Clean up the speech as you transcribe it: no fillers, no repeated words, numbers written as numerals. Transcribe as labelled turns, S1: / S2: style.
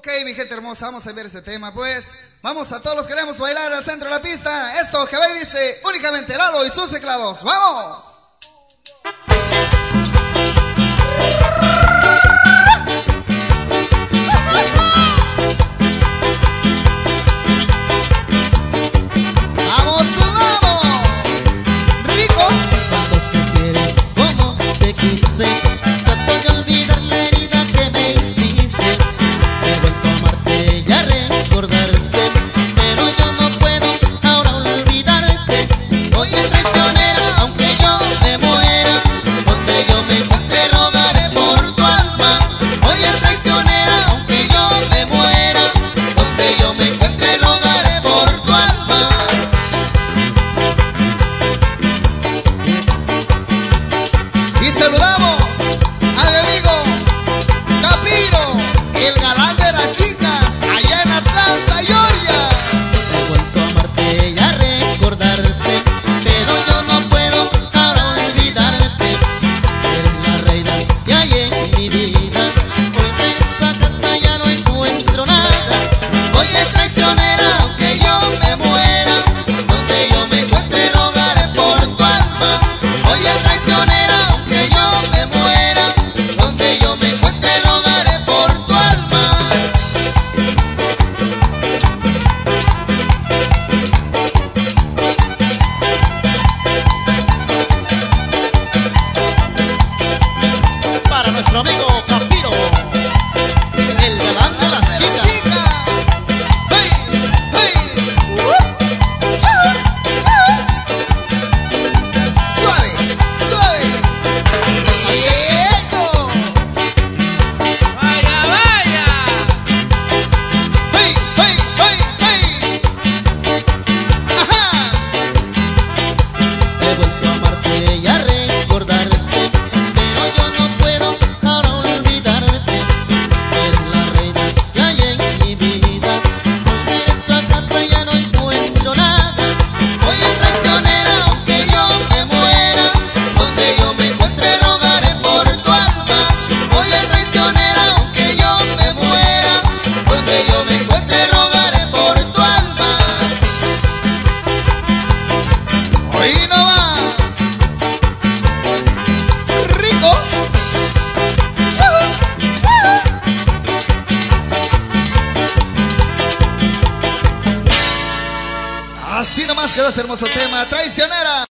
S1: Ok, mi gente hermosa, vamos a ver este tema, pues. Vamos a todos los que queremos bailar al centro de la pista. Esto que va y dice únicamente Lalo y sus teclados. ¡Vamos! ¡Vamos, sumamos! ¡Rico!
S2: Cuando se quiere como te quise, trato de olvidar la herida que me hiciste. He vuelto a amarte y a recordarte, pero yo no puedo ahora olvidarte. Oye, traicionera, aunque yo me muera, donde yo me encuentre rogaré por tu alma. Oye, traicionera, aunque yo me muera, donde yo me encuentre rogaré por tu alma.
S1: Y saludamos a mi amigo Capiro, el galán de las chicas, allá en Atlanta, Georgia.
S2: He vuelto a amarte y a recordarte, pero yo no puedo ahora olvidarte. Eres la reina que hay en mi vida. Hoy regreso a casa, ya no encuentro nada. Oye, traicionera, aunque yo me muera, donde yo me encuentre rogaré por tu alma. Oye, traicionera, aunque yo me muera, donde yo me encuentre rogaré por tu alma. Para nuestro amigo Capiro, el galán de las chicas.
S1: Chica. ¡Hey! ¡Hey! Suave, suave. Eso.
S3: ¡Vaya, vaya!
S1: ¡Hey! ¡Hey! ¡Hey! ¡Hey! ¡Ajá!
S2: He vuelto a amarte y a recordarte, pero yo no puedo ahora olvidarte. Eres la reina que hay en mi vida. Hoy regreso a casa y ya no encuentro nada. Oye, traicionera, aunque yo me muera, donde yo me encuentre rogaré por tu alma. Oye, traicionera, aunque yo me muera, donde yo me encuentre rogaré por tu alma.
S1: Hoy no va. Rico. Así nomás quedó este hermoso tema, traicionera.